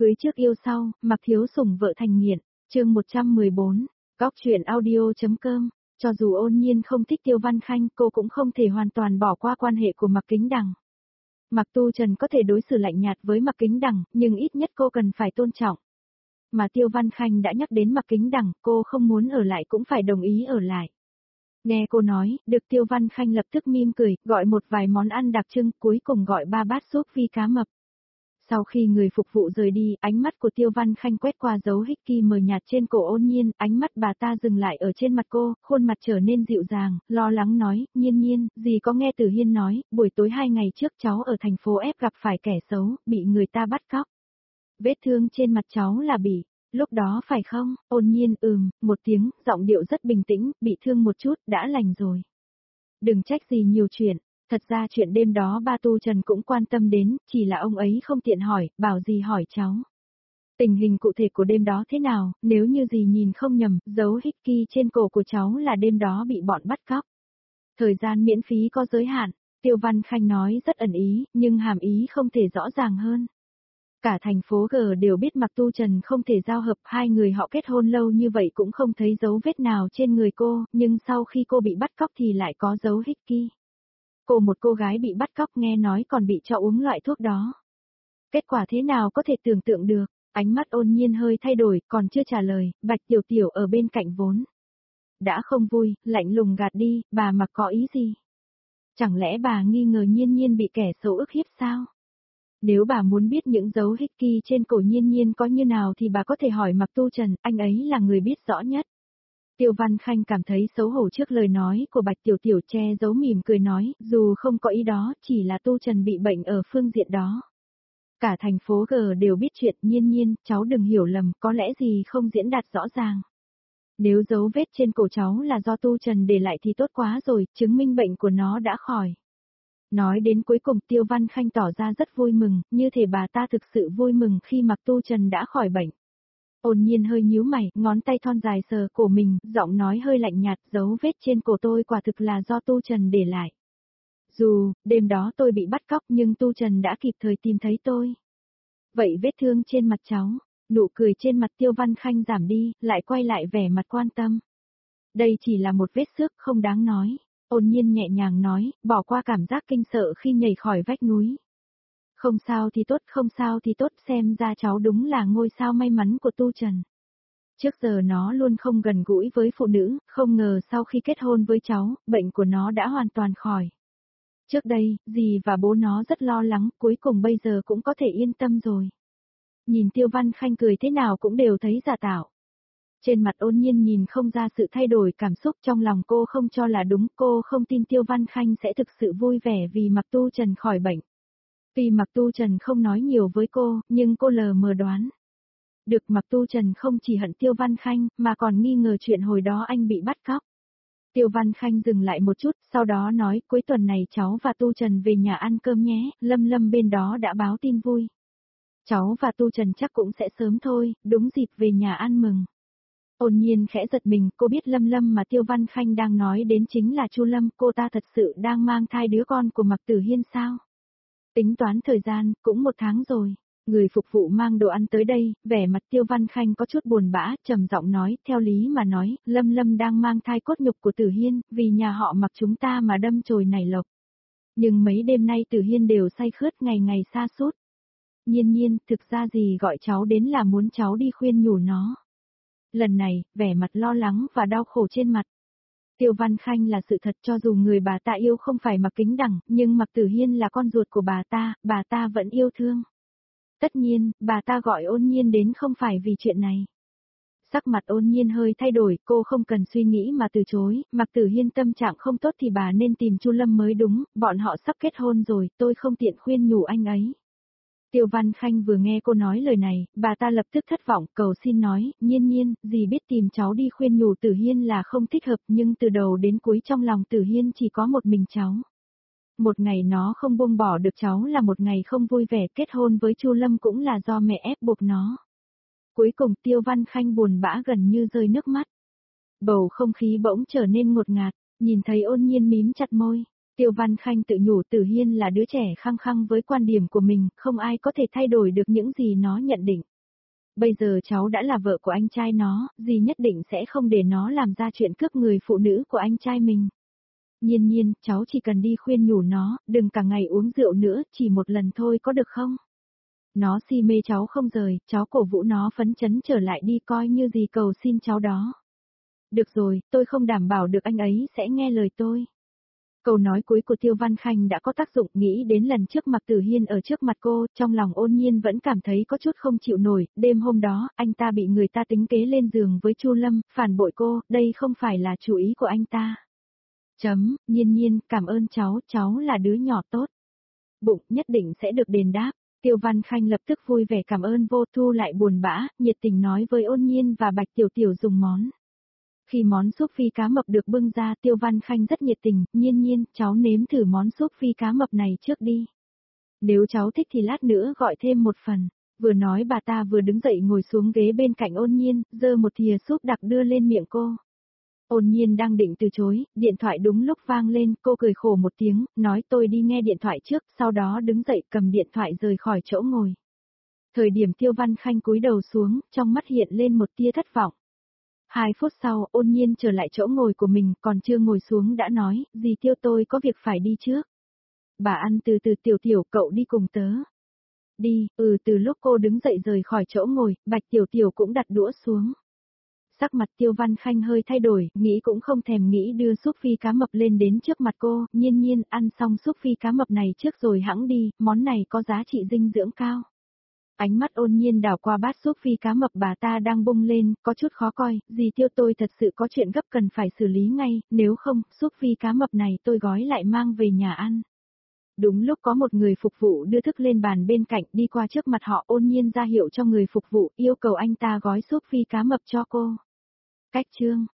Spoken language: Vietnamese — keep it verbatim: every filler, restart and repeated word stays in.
Cưới trước yêu sau, Mạc Thiếu Sủng vợ thành nghiện, chương một trăm mười bốn, Góc truyện audio.com. Cho dù Ôn Nhiên không thích Tiêu Văn Khanh, cô cũng không thể hoàn toàn bỏ qua quan hệ của Mạc Kính Đằng. Mạc Tu Trần có thể đối xử lạnh nhạt với Mạc Kính Đằng, nhưng ít nhất cô cần phải tôn trọng. Mà Tiêu Văn Khanh đã nhắc đến Mạc Kính Đằng, cô không muốn ở lại cũng phải đồng ý ở lại. Nghe cô nói, được Tiêu Văn Khanh lập tức mỉm cười, gọi một vài món ăn đặc trưng, cuối cùng gọi ba bát súp phi cá mập. Sau khi người phục vụ rời đi, ánh mắt của Tiêu Văn Khanh quét qua dấu hickey mờ nhạt trên cổ Ôn Nhiên, ánh mắt bà ta dừng lại ở trên mặt cô, khuôn mặt trở nên dịu dàng, lo lắng nói, Nhiên Nhiên, dì có nghe Tử Hiên nói, buổi tối hai ngày trước cháu ở thành phố F gặp phải kẻ xấu, bị người ta bắt cóc. Vết thương trên mặt cháu là bị, lúc đó phải không? Ôn Nhiên ừm, một tiếng, giọng điệu rất bình tĩnh, bị thương một chút, đã lành rồi. Đừng trách gì nhiều chuyện. Thật ra chuyện đêm đó ba Tu Trần cũng quan tâm đến, chỉ là ông ấy không tiện hỏi, bảo dì hỏi cháu. Tình hình cụ thể của đêm đó thế nào, nếu như dì nhìn không nhầm, dấu hickey trên cổ của cháu là đêm đó bị bọn bắt cóc. Thời gian miễn phí có giới hạn, Tiêu Văn Khanh nói rất ẩn ý, nhưng hàm ý không thể rõ ràng hơn. Cả thành phố G đều biết Mạc Tu Trần không thể giao hợp, hai người họ kết hôn lâu như vậy cũng không thấy dấu vết nào trên người cô, nhưng sau khi cô bị bắt cóc thì lại có dấu hickey. Cô một cô gái bị bắt cóc nghe nói còn bị cho uống loại thuốc đó. Kết quả thế nào có thể tưởng tượng được, ánh mắt Ôn Nhiên hơi thay đổi, còn chưa trả lời, Bạch Tiểu Tiểu ở bên cạnh vốn. Đã không vui, lạnh lùng gạt đi, bà Mạc có ý gì? Chẳng lẽ bà nghi ngờ Nhiên Nhiên bị kẻ xấu ức hiếp sao? Nếu bà muốn biết những dấu hickey trên cổ Nhiên Nhiên có như nào thì bà có thể hỏi Mạc Tu Trần, anh ấy là người biết rõ nhất. Tiêu Văn Khanh cảm thấy xấu hổ trước lời nói của Bạch Tiểu Tiểu, che giấu mỉm cười nói, dù không có ý đó, chỉ là Tu Trần bị bệnh ở phương diện đó. Cả thành phố G đều biết chuyện, Nhiên Nhiên, cháu đừng hiểu lầm, có lẽ gì không diễn đạt rõ ràng. Nếu dấu vết trên cổ cháu là do Tu Trần để lại thì tốt quá rồi, chứng minh bệnh của nó đã khỏi. Nói đến cuối cùng Tiêu Văn Khanh tỏ ra rất vui mừng, như thể bà ta thực sự vui mừng khi Mạc Tu Trần đã khỏi bệnh. Ôn Nhiên hơi nhíu mày, ngón tay thon dài sờ cổ mình, giọng nói hơi lạnh nhạt, dấu vết trên cổ tôi quả thực là do Tu Trần để lại. Dù, đêm đó tôi bị bắt cóc nhưng Tu Trần đã kịp thời tìm thấy tôi. Vậy vết thương trên mặt cháu, nụ cười trên mặt Tiêu Văn Khanh giảm đi, lại quay lại vẻ mặt quan tâm. Đây chỉ là một vết xước không đáng nói. Ôn Nhiên nhẹ nhàng nói, bỏ qua cảm giác kinh sợ khi nhảy khỏi vách núi. Không sao thì tốt, không sao thì tốt, xem ra cháu đúng là ngôi sao may mắn của Tu Trần. Trước giờ nó luôn không gần gũi với phụ nữ, không ngờ sau khi kết hôn với cháu, bệnh của nó đã hoàn toàn khỏi. Trước đây, dì và bố nó rất lo lắng, cuối cùng bây giờ cũng có thể yên tâm rồi. Nhìn Tiêu Văn Khanh cười thế nào cũng đều thấy giả tạo. Trên mặt Ôn Nhiên nhìn không ra sự thay đổi cảm xúc, trong lòng cô không cho là đúng, cô không tin Tiêu Văn Khanh sẽ thực sự vui vẻ vì Mạc Tu Trần khỏi bệnh. Vì Mạc Tu Trần không nói nhiều với cô, nhưng cô lờ mờ đoán. Được, Mạc Tu Trần không chỉ hận Tiêu Văn Khanh, mà còn nghi ngờ chuyện hồi đó anh bị bắt cóc. Tiêu Văn Khanh dừng lại một chút, sau đó nói, cuối tuần này cháu và Tu Trần về nhà ăn cơm nhé, Lâm Lâm bên đó đã báo tin vui. Cháu và Tu Trần chắc cũng sẽ sớm thôi, đúng dịp về nhà ăn mừng. Ôn Nhiên khẽ giật mình, cô biết Lâm Lâm mà Tiêu Văn Khanh đang nói đến chính là Chu Lâm, cô ta thật sự đang mang thai đứa con của Mạc Tử Hiên sao? Tính toán thời gian, cũng một tháng rồi. Người phục vụ mang đồ ăn tới đây, vẻ mặt Tiêu Văn Khanh có chút buồn bã, trầm giọng nói, theo lý mà nói, Lâm Lâm đang mang thai cốt nhục của Tử Hiên, vì nhà họ Mạc chúng ta mà đâm chồi nảy lộc. Nhưng mấy đêm nay Tử Hiên đều say khướt, ngày ngày sa sút. Nhiên Nhiên, thực ra gì gọi cháu đến là muốn cháu đi khuyên nhủ nó. Lần này, vẻ mặt lo lắng và đau khổ trên mặt. Tiêu Văn Khanh là sự thật, cho dù người bà ta yêu không phải Mạc Kính Đằng, nhưng Mạc Tử Hiên là con ruột của bà ta, bà ta vẫn yêu thương. Tất nhiên, bà ta gọi Ôn Nhiên đến không phải vì chuyện này. Sắc mặt Ôn Nhiên hơi thay đổi, cô không cần suy nghĩ mà từ chối, Mạc Tử Hiên tâm trạng không tốt thì bà nên tìm Chu Lâm mới đúng, bọn họ sắp kết hôn rồi, tôi không tiện khuyên nhủ anh ấy. Tiêu Văn Khanh vừa nghe cô nói lời này, bà ta lập tức thất vọng, cầu xin nói, Nhiên Nhiên, dì biết tìm cháu đi khuyên nhủ Tử Hiên là không thích hợp, nhưng từ đầu đến cuối trong lòng Tử Hiên chỉ có một mình cháu. Một ngày nó không buông bỏ được cháu là một ngày không vui vẻ, kết hôn với Chu Lâm cũng là do mẹ ép buộc nó. Cuối cùng Tiêu Văn Khanh buồn bã gần như rơi nước mắt. Bầu không khí bỗng trở nên ngột ngạt, nhìn thấy Ôn Nhiên mím chặt môi. Tiêu Văn Khanh tự nhủ Tử Hiên là đứa trẻ khăng khăng với quan điểm của mình, không ai có thể thay đổi được những gì nó nhận định. Bây giờ cháu đã là vợ của anh trai nó, dì nhất định sẽ không để nó làm ra chuyện cướp người phụ nữ của anh trai mình. Nhiên nhiên, cháu chỉ cần đi khuyên nhủ nó, đừng cả ngày uống rượu nữa, chỉ một lần thôi có được không? Nó si mê cháu không rời, cháu cổ vũ nó phấn chấn trở lại đi coi như gì cầu xin cháu đó. Được rồi, tôi không đảm bảo được anh ấy sẽ nghe lời tôi. Câu nói cuối của Tiêu Văn Khanh đã có tác dụng, nghĩ đến lần trước Mạc Tử Hiên ở trước mặt cô, trong lòng Ôn Nhiên vẫn cảm thấy có chút không chịu nổi, đêm hôm đó, anh ta bị người ta tính kế lên giường với Chu Lâm, phản bội cô, đây không phải là chủ ý của anh ta. Chấm, Nhiên Nhiên, cảm ơn cháu, cháu là đứa nhỏ tốt. Bụng, nhất định sẽ được đền đáp. Tiêu Văn Khanh lập tức vui vẻ cảm ơn vô thu lại buồn bã, nhiệt tình nói với Ôn Nhiên và Bạch Tiểu Tiểu dùng món. Khi món súp phi cá mập được bưng ra, Tiêu Văn Khanh rất nhiệt tình, Nhiên Nhiên, cháu nếm thử món súp phi cá mập này trước đi. Nếu cháu thích thì lát nữa gọi thêm một phần. Vừa nói bà ta vừa đứng dậy ngồi xuống ghế bên cạnh Ôn Nhiên, giơ một thìa súp đặc đưa lên miệng cô. Ôn Nhiên đang định từ chối, điện thoại đúng lúc vang lên, cô cười khổ một tiếng, nói tôi đi nghe điện thoại trước, sau đó đứng dậy cầm điện thoại rời khỏi chỗ ngồi. Thời điểm Tiêu Văn Khanh cúi đầu xuống, trong mắt hiện lên một tia thất vọng. Hai phút sau, Ôn Nhiên trở lại chỗ ngồi của mình, còn chưa ngồi xuống đã nói, dì Tiêu tôi có việc phải đi trước. Bà ăn từ từ Tiểu Tiểu, cậu đi cùng tớ. Đi, ừ từ lúc cô đứng dậy rời khỏi chỗ ngồi, Bạch Tiểu Tiểu cũng đặt đũa xuống. Sắc mặt Tiêu Văn Khanh hơi thay đổi, nghĩ cũng không thèm nghĩ đưa súp phi cá mập lên đến trước mặt cô, Nhiên Nhiên ăn xong súp phi cá mập này trước rồi hẵng đi, món này có giá trị dinh dưỡng cao. Ánh mắt Ôn Nhiên đảo qua bát súp phi cá mập bà ta đang bung lên, có chút khó coi, dì Tiêu tôi thật sự có chuyện gấp cần phải xử lý ngay, nếu không, súp phi cá mập này tôi gói lại mang về nhà ăn. Đúng lúc có một người phục vụ đưa thức lên bàn bên cạnh, đi qua trước mặt họ, Ôn Nhiên ra hiệu cho người phục vụ, yêu cầu anh ta gói súp phi cá mập cho cô. Cách chương